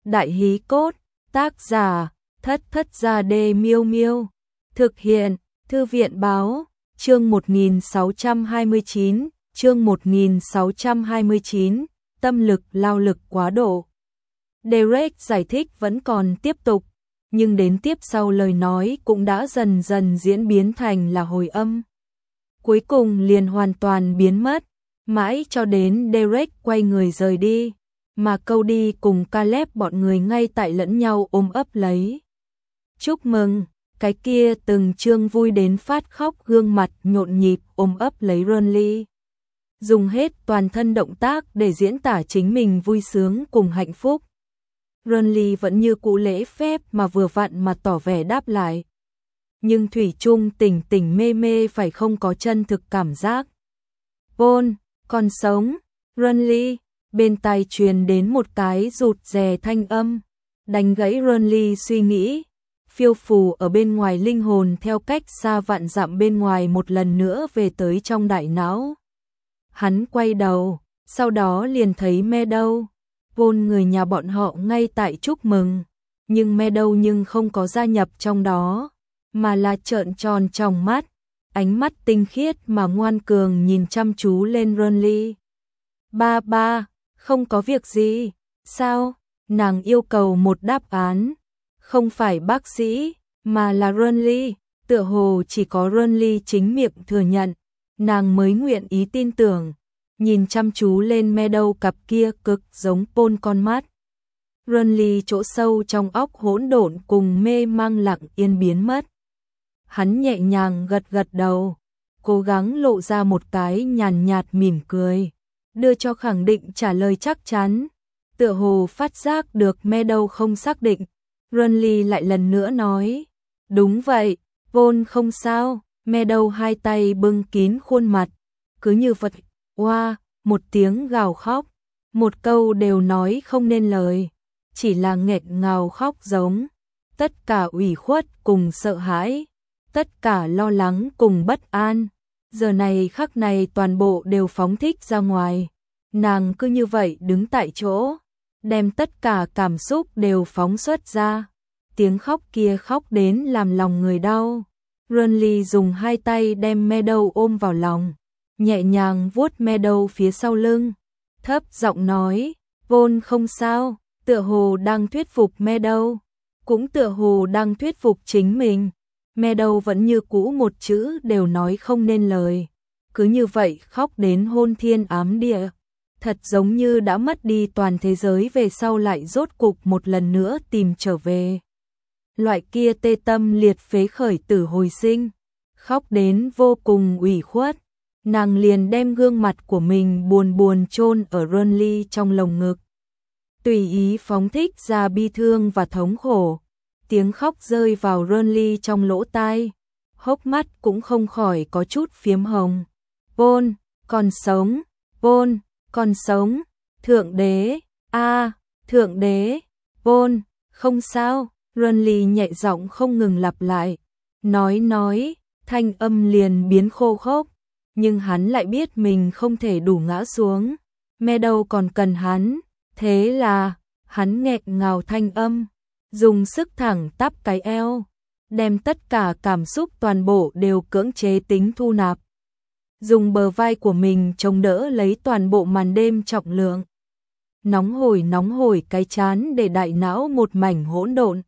Đại hí cốt, tác giả, Thất Thất Gia Đê Miêu Miêu. Thực hiện, Thư viện báo, chương 1629, chương 1629, tâm lực lao lực quá độ. Derek giải thích vẫn còn tiếp tục, nhưng đến tiếp sau lời nói cũng đã dần dần diễn biến thành là hồi âm. Cuối cùng liền hoàn toàn biến mất, mãi cho đến Derek quay người rời đi, mà Cody cùng Caleb bọn người ngay tại lẫn nhau ôm ấp lấy. Chúc mừng, cái kia từng trương vui đến phát khóc gương mặt nhộn nhịp ôm ấp lấy Renly. Dùng hết toàn thân động tác để diễn tả chính mình vui sướng cùng hạnh phúc. Renly vẫn như cũ lễ phép mà vừa vặn mà tỏ vẻ đáp lại. Nhưng thủy chung tỉnh tỉnh mê mê phải không có chân thực cảm giác. Paul, còn sống, Renly, bên tai truyền đến một cái rụt rè thanh âm, đánh gãy Renly suy nghĩ. Phiêu phù ở bên ngoài linh hồn theo cách xa vạn dặm bên ngoài một lần nữa về tới trong đại não. Hắn quay đầu, sau đó liền thấy Meadow, Paul người nhà bọn họ ngay tại chúc mừng, nhưng Meadow không có gia nhập trong đó, mà là trợn tròn tròng mắt, ánh mắt tinh khiết mà ngoan cường nhìn chăm chú lên Renly. Ba, không có việc gì, sao? Nàng yêu cầu một đáp án. Không phải bác sĩ, mà là Renly, tựa hồ chỉ có Renly chính miệng thừa nhận, nàng mới nguyện ý tin tưởng, nhìn chăm chú lên Meadow cặp kia cực giống Paul con mắt. Renly chỗ sâu trong óc hỗn độn cùng mê mang lặng yên biến mất. Hắn nhẹ nhàng gật gật đầu, cố gắng lộ ra một cái nhàn nhạt mỉm cười, đưa cho khẳng định trả lời chắc chắn, tựa hồ phát giác được Meadow không xác định. Renly lại lần nữa nói, đúng vậy, Paul không sao. Meadow hai tay bưng kín khuôn mặt, cứ như vật, một tiếng gào khóc, một câu đều nói không nên lời, chỉ là nghẹn ngào khóc giống, tất cả ủy khuất cùng sợ hãi, tất cả lo lắng cùng bất an, giờ này khắc này toàn bộ đều phóng thích ra ngoài, nàng cứ như vậy đứng tại chỗ, đem tất cả cảm xúc đều phóng xuất ra, tiếng khóc kia khóc đến làm lòng người đau. Renly dùng hai tay đem Meadow ôm vào lòng, nhẹ nhàng vuốt Meadow phía sau lưng, thấp giọng nói, Paul không sao, tựa hồ đang thuyết phục Meadow, cũng tựa hồ đang thuyết phục chính mình. Meadow vẫn như cũ một chữ đều nói không nên lời, cứ như vậy khóc đến hôn thiên ám địa, thật giống như đã mất đi toàn thế giới về sau lại rốt cục một lần nữa tìm trở về. Loại kia tê tâm liệt phế khởi tử hồi sinh, khóc đến vô cùng ủy khuất, nàng liền đem gương mặt của mình buồn buồn chôn ở Renly trong lồng ngực. Tùy ý phóng thích ra bi thương và thống khổ, tiếng khóc rơi vào Renly trong lỗ tai, hốc mắt cũng không khỏi có chút phiếm hồng. Paul, còn sống, Paul, còn sống, thượng đế, thượng đế, Paul, không sao. Renly nhẹ giọng không ngừng lặp lại, nói, thanh âm liền biến khô khốc, nhưng hắn lại biết mình không thể đủ ngã xuống, Meadow còn cần hắn, thế là, hắn nghẹn ngào thanh âm, dùng sức thẳng tắp cái eo, đem tất cả cảm xúc toàn bộ đều cưỡng chế tính thu nạp, dùng bờ vai của mình chống đỡ lấy toàn bộ màn đêm trọng lượng, nóng hổi cái chán để đại não một mảnh hỗn độn.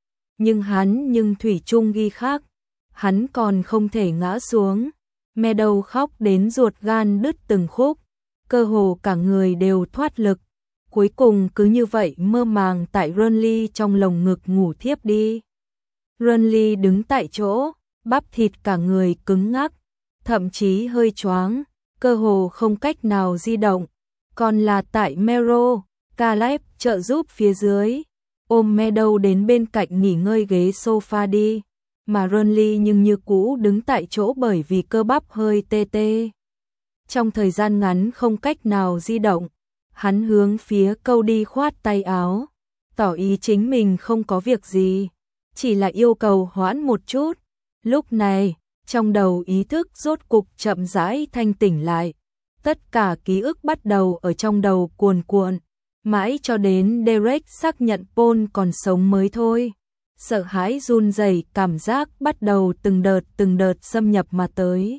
Nhưng thủy chung ghi khác, hắn còn không thể ngã xuống. Meadow khóc đến ruột gan đứt từng khúc, cơ hồ cả người đều thoát lực, cuối cùng cứ như vậy mơ màng tại Renly trong lồng ngực ngủ thiếp đi. Renly đứng tại chỗ, bắp thịt cả người cứng ngắc, thậm chí hơi choáng, cơ hồ không cách nào di động, còn là tại Meadow, Caleb trợ giúp phía dưới. Ôm Meadow đến bên cạnh nghỉ ngơi ghế sofa đi, mà Renly nhưng như cũ đứng tại chỗ bởi vì cơ bắp hơi tê tê. Trong thời gian ngắn không cách nào di động, hắn hướng phía Cody khoát tay áo, tỏ ý chính mình không có việc gì, chỉ là yêu cầu hoãn một chút. Lúc này, trong đầu ý thức rốt cục chậm rãi thanh tỉnh lại, tất cả ký ức bắt đầu ở trong đầu cuồn cuộn. Mãi cho đến Derek xác nhận Paul còn sống mới thôi. Sợ hãi run rẩy, cảm giác bắt đầu từng đợt xâm nhập mà tới.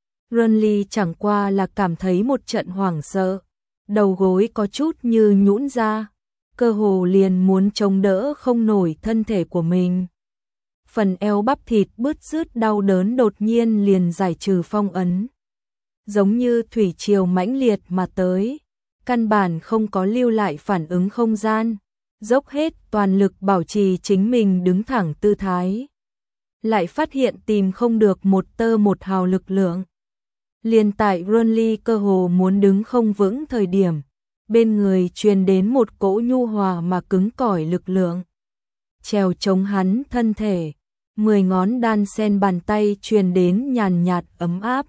Renly chẳng qua là cảm thấy một trận hoảng sợ, đầu gối có chút như nhũn ra, cơ hồ liền muốn chống đỡ không nổi thân thể của mình. Phần eo bắp thịt bứt rứt đau đớn đột nhiên liền giải trừ phong ấn. Giống như thủy triều mãnh liệt mà tới, căn bản không có lưu lại phản ứng không gian, dốc hết toàn lực bảo trì chính mình đứng thẳng tư thái. Lại phát hiện tìm không được một tơ một hào lực lượng. Liền tại Renly cơ hồ muốn đứng không vững thời điểm, bên người truyền đến một cỗ nhu hòa mà cứng cỏi lực lượng. Trèo chống hắn thân thể, 10 ngón đan sen bàn tay truyền đến nhàn nhạt ấm áp.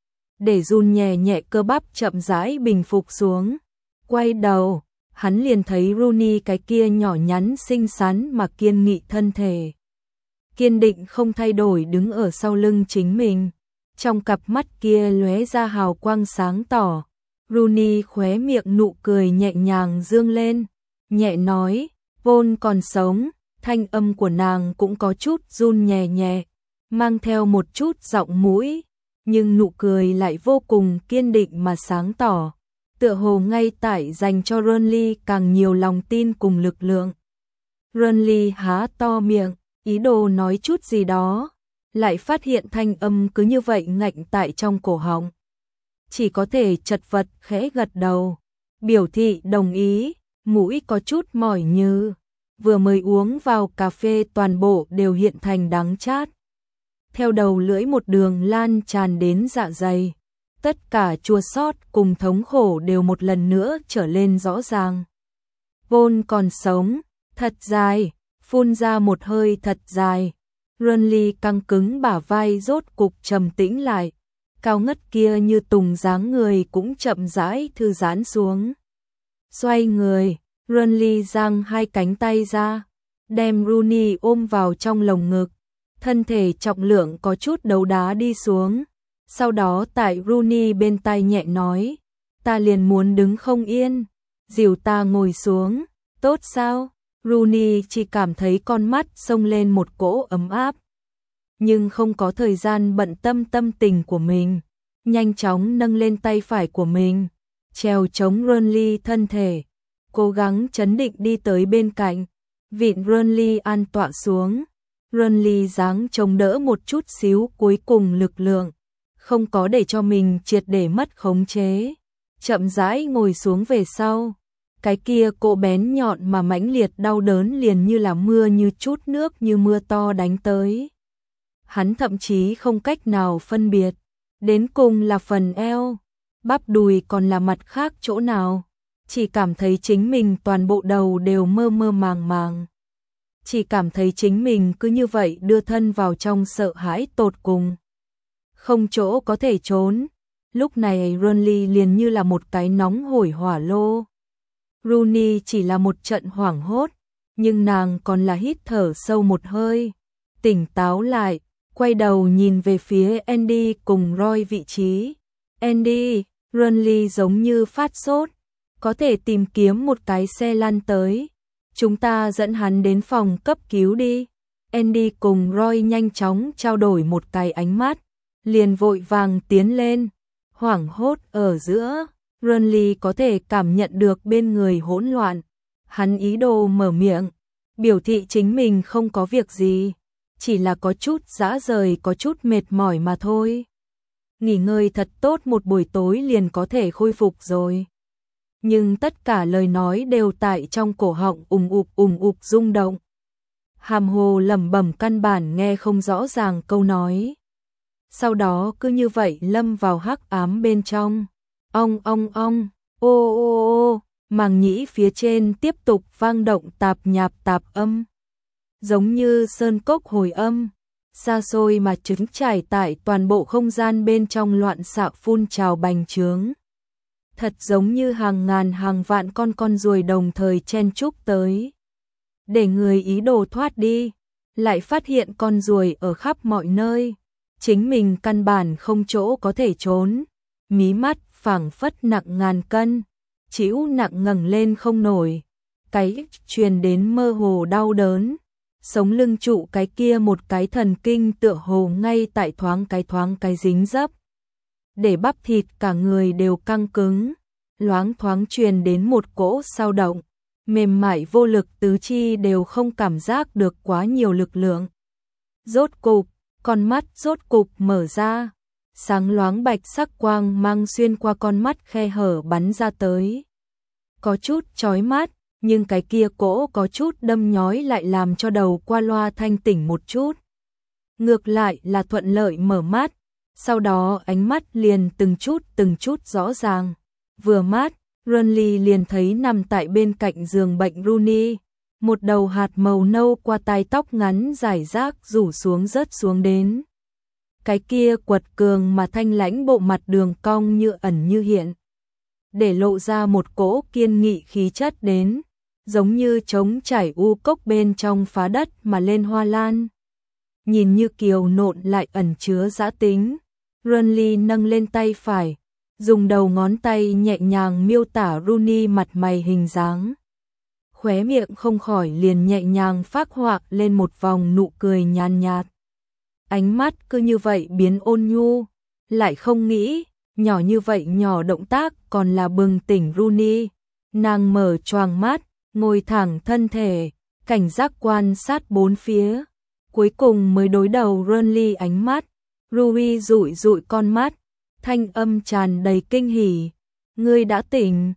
Để run nhẹ nhẹ cơ bắp chậm rãi bình phục xuống. Quay đầu, hắn liền thấy Rooney cái kia nhỏ nhắn xinh xắn mà kiên nghị thân thể. Kiên định không thay đổi đứng ở sau lưng chính mình. Trong cặp mắt kia lóe ra hào quang sáng tỏ. Rooney khóe miệng nụ cười nhẹ nhàng dương lên. Nhẹ nói, Paul còn sống. Thanh âm của nàng cũng có chút run nhẹ nhẹ, mang theo một chút giọng mũi, nhưng nụ cười lại vô cùng kiên định mà sáng tỏ, tựa hồ ngay tại dành cho Renly càng nhiều lòng tin cùng lực lượng. Renly há to miệng, ý đồ nói chút gì đó, lại phát hiện thanh âm cứ như vậy ngạnh tại trong cổ họng. Chỉ có thể chật vật khẽ gật đầu, biểu thị đồng ý, mũi có chút mỏi như vừa mới uống vào cà phê toàn bộ đều hiện thành đắng chát. Theo đầu lưỡi một đường lan tràn đến dạ dày, tất cả chua xót cùng thống khổ đều một lần nữa trở lên rõ ràng. Paul còn sống, thật dài, phun ra một hơi thật dài. Renly căng cứng bả vai rốt cục trầm tĩnh lại, cao ngất kia như tùng dáng người cũng chậm rãi thư giãn xuống. Xoay người, Renly giang hai cánh tay ra, đem Rooney ôm vào trong lồng ngực, thân thể trọng lượng có chút đấu đá đi xuống. Sau đó tại Rooney bên tai nhẹ nói, ta liền muốn đứng không yên, dìu ta ngồi xuống, tốt sao? Rooney chỉ cảm thấy con mắt xông lên một cỗ ấm áp, nhưng không có thời gian bận tâm tâm tình của mình, nhanh chóng nâng lên tay phải của mình, trèo chống Renly thân thể, cố gắng trấn định đi tới bên cạnh, vịn Renly an tọa xuống. Renly dáng chống đỡ một chút xíu cuối cùng lực lượng, không có để cho mình triệt để mất khống chế, chậm rãi ngồi xuống về sau. Cái kia cỗ bén nhọn mà mãnh liệt đau đớn liền như là mưa như chút nước như mưa to đánh tới. Hắn thậm chí không cách nào phân biệt, đến cùng là phần eo, bắp đùi còn là mặt khác chỗ nào, chỉ cảm thấy chính mình toàn bộ đầu đều mơ mơ màng màng. Chỉ cảm thấy chính mình cứ như vậy đưa thân vào trong sợ hãi tột cùng. Không chỗ có thể trốn, lúc này Renly liền như là một cái nóng hổi hỏa lô. Rooney chỉ là một trận hoảng hốt, nhưng nàng còn là hít thở sâu một hơi, tỉnh táo lại, quay đầu nhìn về phía Andy cùng Roy vị trí. Andy, Renly giống như phát sốt, có thể tìm kiếm một cái xe lăn tới. Chúng ta dẫn hắn đến phòng cấp cứu đi. Andy cùng Roy nhanh chóng trao đổi một cái ánh mắt, liền vội vàng tiến lên. Hoảng hốt ở giữa, Renly có thể cảm nhận được bên người hỗn loạn. Hắn ý đồ mở miệng, biểu thị chính mình không có việc gì, chỉ là có chút dã rời, có chút mệt mỏi mà thôi. Nghỉ ngơi thật tốt một buổi tối liền có thể khôi phục rồi. Nhưng tất cả lời nói đều tại trong cổ họng ùng ục rung động. Hàm hồ lẩm bẩm căn bản nghe không rõ ràng câu nói. Sau đó cứ như vậy lâm vào hắc ám bên trong. Ong, ô ô ô, màng nhĩ phía trên tiếp tục vang động tạp nhạp tạp âm. Giống như sơn cốc hồi âm, xa xôi mà trứng trải tại toàn bộ không gian bên trong loạn xạ phun trào bành trướng. Thật giống như hàng ngàn hàng vạn con ruồi đồng thời chen chúc tới. Để người ý đồ thoát đi, lại phát hiện con ruồi ở khắp mọi nơi. Chính mình căn bản không chỗ có thể trốn. Mí mắt phảng phất nặng ngàn cân, chịu nặng ngẩng lên không nổi, cái truyền đến mơ hồ đau đớn, sống lưng trụ cái kia một cái thần kinh tựa hồ ngay tại thoáng cái dính dấp, để bắp thịt cả người đều căng cứng, loáng thoáng truyền đến một cỗ sao động, mềm mại vô lực tứ chi đều không cảm giác được quá nhiều lực lượng. Rốt cục, con mắt rốt cục mở ra, sáng loáng bạch sắc quang mang xuyên qua con mắt khe hở bắn ra tới. Có chút chói mắt, nhưng cái kia cỗ có chút đâm nhói lại làm cho đầu qua loa thanh tỉnh một chút. Ngược lại là thuận lợi mở mắt, sau đó ánh mắt liền từng chút rõ ràng. Vừa mắt, Renly liền thấy nằm tại bên cạnh giường bệnh Rooney, một đầu hạt màu nâu qua tai tóc ngắn rải rác rủ xuống rớt xuống đến. Cái kia quật cường mà thanh lãnh bộ mặt đường cong như ẩn như hiện, để lộ ra một cỗ kiên nghị khí chất đến, giống như trống trải u cốc bên trong phá đất mà lên hoa lan. Nhìn như kiều nộn lại ẩn chứa dã tính, Renly nâng lên tay phải, dùng đầu ngón tay nhẹ nhàng miêu tả Rooney mặt mày hình dáng. Khóe miệng không khỏi liền nhẹ nhàng phác họa lên một vòng nụ cười nhàn nhạt. Ánh mắt cứ như vậy biến ôn nhu, lại không nghĩ, nhỏ như vậy nhỏ động tác còn là bừng tỉnh Rooney. Nàng mở choàng mắt, ngồi thẳng thân thể, cảnh giác quan sát bốn phía, cuối cùng mới đối đầu Renly ánh mắt. Rui dụi con mắt, thanh âm tràn đầy kinh hỉ. Ngươi đã tỉnh?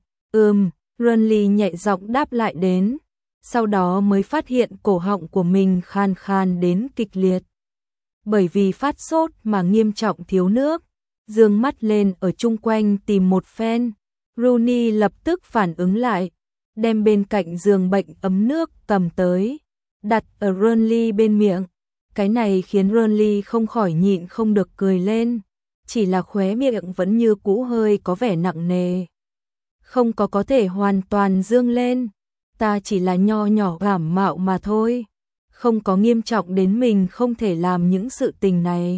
Renly nhẹ giọng đáp lại đến, sau đó mới phát hiện cổ họng của mình khan khan đến kịch liệt. Bởi vì phát sốt mà nghiêm trọng thiếu nước, dương mắt lên ở chung quanh tìm một phen. Rooney lập tức phản ứng lại, đem bên cạnh giường bệnh ấm nước cầm tới, đặt ở Renly bên miệng. Cái này khiến Renly không khỏi nhịn không được cười lên, chỉ là khóe miệng vẫn như cũ hơi có vẻ nặng nề. Không có thể hoàn toàn dương lên, ta chỉ là nho nhỏ cảm mạo mà thôi, không có nghiêm trọng đến mình không thể làm những sự tình này.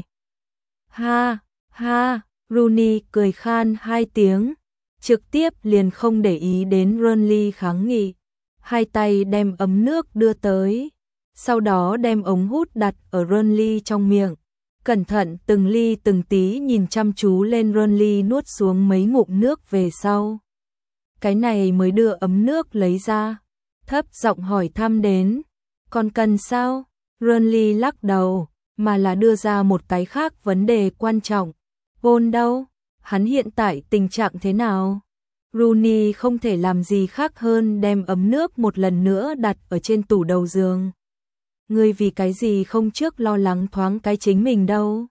Ha, ha, Rooney cười khan hai tiếng, trực tiếp liền không để ý đến Renly kháng nghị, hai tay đem ấm nước đưa tới, sau đó đem ống hút đặt ở Renly trong miệng, cẩn thận từng ly từng tí nhìn chăm chú lên Renly nuốt xuống mấy ngụm nước về sau. Cái này mới đưa ấm nước lấy ra, thấp giọng hỏi thăm đến, còn cần sao? Renly lắc đầu, mà là đưa ra một cái khác vấn đề quan trọng. Paul đâu? Hắn hiện tại tình trạng thế nào? Rooney không thể làm gì khác hơn đem ấm nước một lần nữa đặt ở trên tủ đầu giường. Ngươi vì cái gì không trước lo lắng thoáng cái chính mình đâu?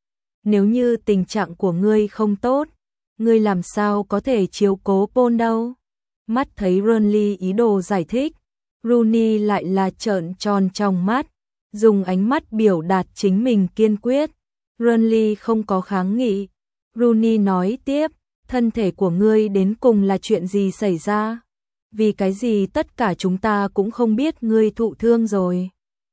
Nếu như tình trạng của ngươi không tốt, ngươi làm sao có thể chiếu cố Paul đâu? Mắt thấy Renly ý đồ giải thích, Rooney lại là trợn tròn trong mắt, dùng ánh mắt biểu đạt chính mình kiên quyết. Renly không có kháng nghị. Rooney nói tiếp, thân thể của ngươi đến cùng là chuyện gì xảy ra? Vì cái gì tất cả chúng ta cũng không biết ngươi thụ thương rồi?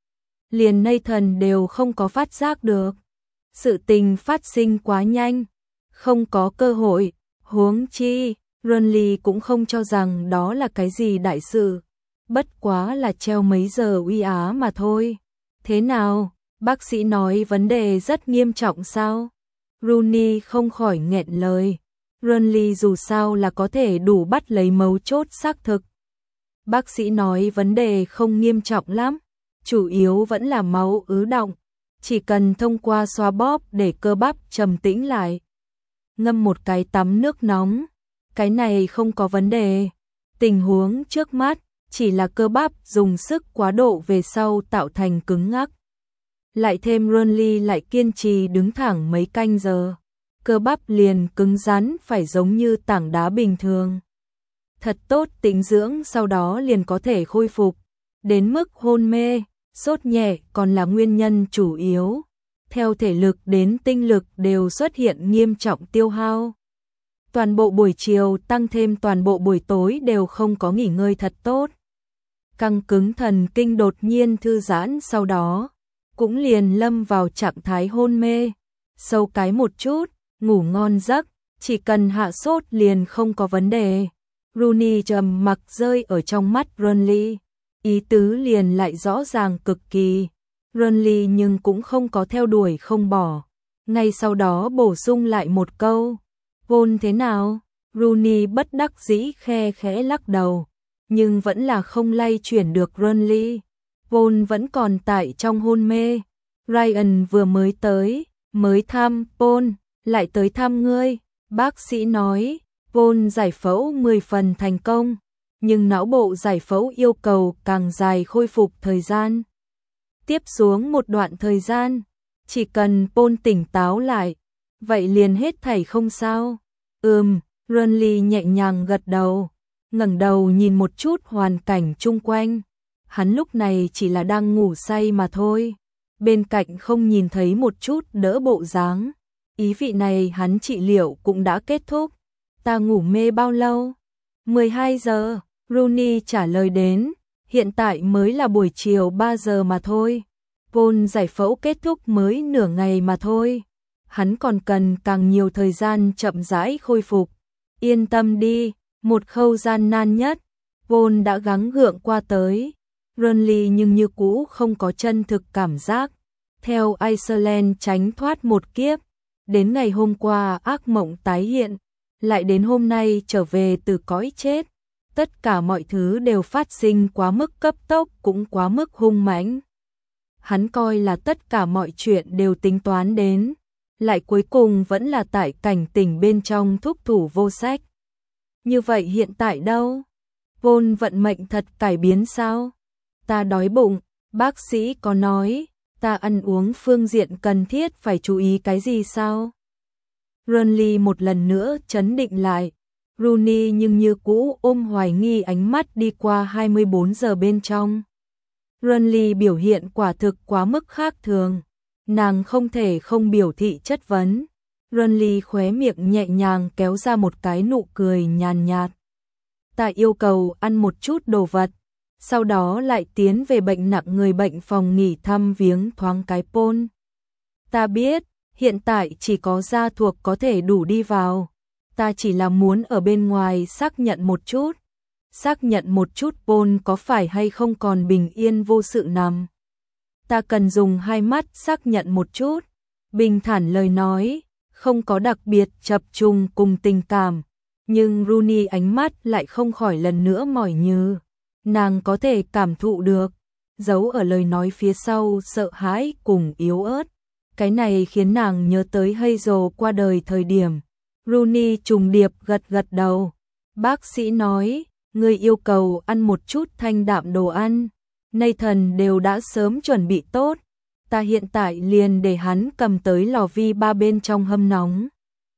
Liền Nathan đều không có phát giác được. Sự tình phát sinh quá nhanh, không có cơ hội, huống chi, Renly cũng không cho rằng đó là cái gì đại sự, bất quá là treo mấy giờ uy á mà thôi. Thế nào, bác sĩ nói vấn đề rất nghiêm trọng sao? Rooney không khỏi nghẹn lời. Renly dù sao là có thể đủ bắt lấy mấu chốt xác thực. Bác sĩ nói vấn đề không nghiêm trọng lắm, chủ yếu vẫn là máu ứ đọng, chỉ cần thông qua xoa bóp để cơ bắp trầm tĩnh lại. Ngâm một cái tắm nước nóng, cái này không có vấn đề. Tình huống trước mắt chỉ là cơ bắp dùng sức quá độ về sau tạo thành cứng ngắc. Lại thêm Renly lại kiên trì đứng thẳng mấy canh giờ, cơ bắp liền cứng rắn phải giống như tảng đá bình thường. Thật tốt tĩnh dưỡng sau đó liền có thể khôi phục, đến mức hôn mê, sốt nhẹ còn là nguyên nhân chủ yếu. Theo thể lực đến tinh lực đều xuất hiện nghiêm trọng tiêu hao. Toàn bộ buổi chiều tăng thêm toàn bộ buổi tối đều không có nghỉ ngơi thật tốt. Căng cứng thần kinh đột nhiên thư giãn sau đó, cũng liền lâm vào trạng thái hôn mê. Sâu cái một chút, ngủ ngon giấc, chỉ cần hạ sốt liền không có vấn đề. Rooney trầm mặc rơi ở trong mắt Burnley, ý tứ liền lại rõ ràng cực kỳ. Burnley nhưng cũng không có theo đuổi không bỏ, ngay sau đó bổ sung lại một câu, Paul thế nào? Rooney bất đắc dĩ khe khẽ lắc đầu, nhưng vẫn là không lay chuyển được Burnley. Paul vẫn còn tại trong hôn mê. Ryan vừa mới tới, mới thăm Paul, lại tới thăm ngươi. Bác sĩ nói, Paul giải phẫu 10 phần thành công, nhưng não bộ giải phẫu yêu cầu càng dài khôi phục thời gian. Tiếp xuống một đoạn thời gian, chỉ cần Paul tỉnh táo lại, vậy liền hết thảy không sao. Burnley nhẹ nhàng gật đầu, ngẩng đầu nhìn một chút hoàn cảnh chung quanh. Hắn lúc này chỉ là đang ngủ say mà thôi. Bên cạnh không nhìn thấy một chút đỡ bộ dáng. Ý vị này hắn trị liệu cũng đã kết thúc. Ta ngủ mê bao lâu? 12 giờ, Rooney trả lời đến. Hiện tại mới là buổi chiều 3 giờ mà thôi. Paul giải phẫu kết thúc mới nửa ngày mà thôi. Hắn còn cần càng nhiều thời gian chậm rãi khôi phục. Yên tâm đi, một khâu gian nan nhất, Paul đã gắng gượng qua tới. Burnley nhưng như cũ không có chân thực cảm giác. Theo Iceland tránh thoát một kiếp, đến ngày hôm qua ác mộng tái hiện, lại đến hôm nay trở về từ cõi chết. Tất cả mọi thứ đều phát sinh quá mức cấp tốc cũng quá mức hung mãnh. Hắn coi là tất cả mọi chuyện đều tính toán đến, lại cuối cùng vẫn là tại cảnh tỉnh bên trong thúc thủ vô sách. Như vậy hiện tại đâu? Paul vận mệnh thật cải biến sao? Ta đói bụng, bác sĩ có nói, ta ăn uống phương diện cần thiết phải chú ý cái gì sao? Burnley một lần nữa trấn định lại. Rooney nhưng như cũ ôm hoài nghi ánh mắt đi qua 24 giờ bên trong. Burnley biểu hiện quả thực quá mức khác thường. Nàng không thể không biểu thị chất vấn. Burnley khóe miệng nhẹ nhàng kéo ra một cái nụ cười nhàn nhạt. Ta yêu cầu ăn một chút đồ vật, sau đó lại tiến về bệnh nặng người bệnh phòng nghỉ thăm viếng thoáng cái Paul. Ta biết, hiện tại chỉ có gia thuộc có thể đủ đi vào. Ta chỉ là muốn ở bên ngoài xác nhận một chút. Xác nhận một chút Paul có phải hay không còn bình yên vô sự nằm. Ta cần dùng hai mắt xác nhận một chút. Bình thản lời nói, không có đặc biệt chập trùng cùng tình cảm. Nhưng Rooney ánh mắt lại không khỏi lần nữa mỏi nhừ. Nàng có thể cảm thụ được, giấu ở lời nói phía sau sợ hãi cùng yếu ớt. Cái này khiến nàng nhớ tới Hazel qua đời thời điểm. Rooney trùng điệp gật gật đầu. Bác sĩ nói, người yêu cầu ăn một chút thanh đạm đồ ăn. Nathan đều đã sớm chuẩn bị tốt. Ta hiện tại liền để hắn cầm tới lò vi ba bên trong hâm nóng.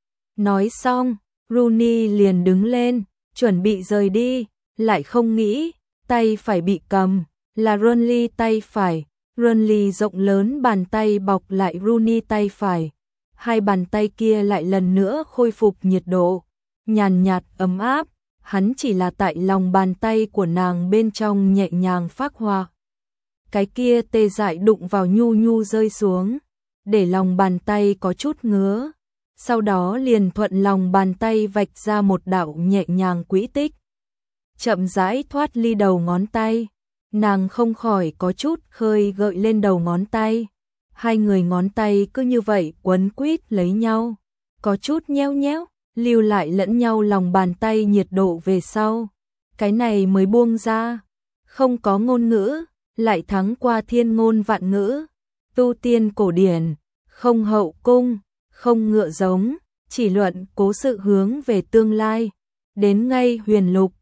Nói xong, Rooney liền đứng lên, chuẩn bị rời đi, lại không nghĩ, tay phải bị cầm, là Burnley tay phải. Burnley rộng lớn bàn tay bọc lại Rooney tay phải. Hai bàn tay kia lại lần nữa khôi phục nhiệt độ, nhàn nhạt ấm áp. Hắn chỉ là tại lòng bàn tay của nàng bên trong nhẹ nhàng phác hoa. Cái kia tê dại đụng vào nhu nhu rơi xuống, để lòng bàn tay có chút ngứa. Sau đó liền thuận lòng bàn tay vạch ra một đạo nhẹ nhàng quỹ tích. Chậm rãi thoát ly đầu ngón tay. Nàng không khỏi có chút khơi gợi lên đầu ngón tay. Hai người ngón tay cứ như vậy quấn quýt lấy nhau. Có chút nheo nhéo, lưu lại lẫn nhau lòng bàn tay nhiệt độ về sau. Cái này mới buông ra. Không có ngôn ngữ, lại thắng qua thiên ngôn vạn ngữ. Tu tiên cổ điển, không hậu cung, không ngựa giống, chỉ luận cố sự hướng về tương lai. Đến ngay huyền lục,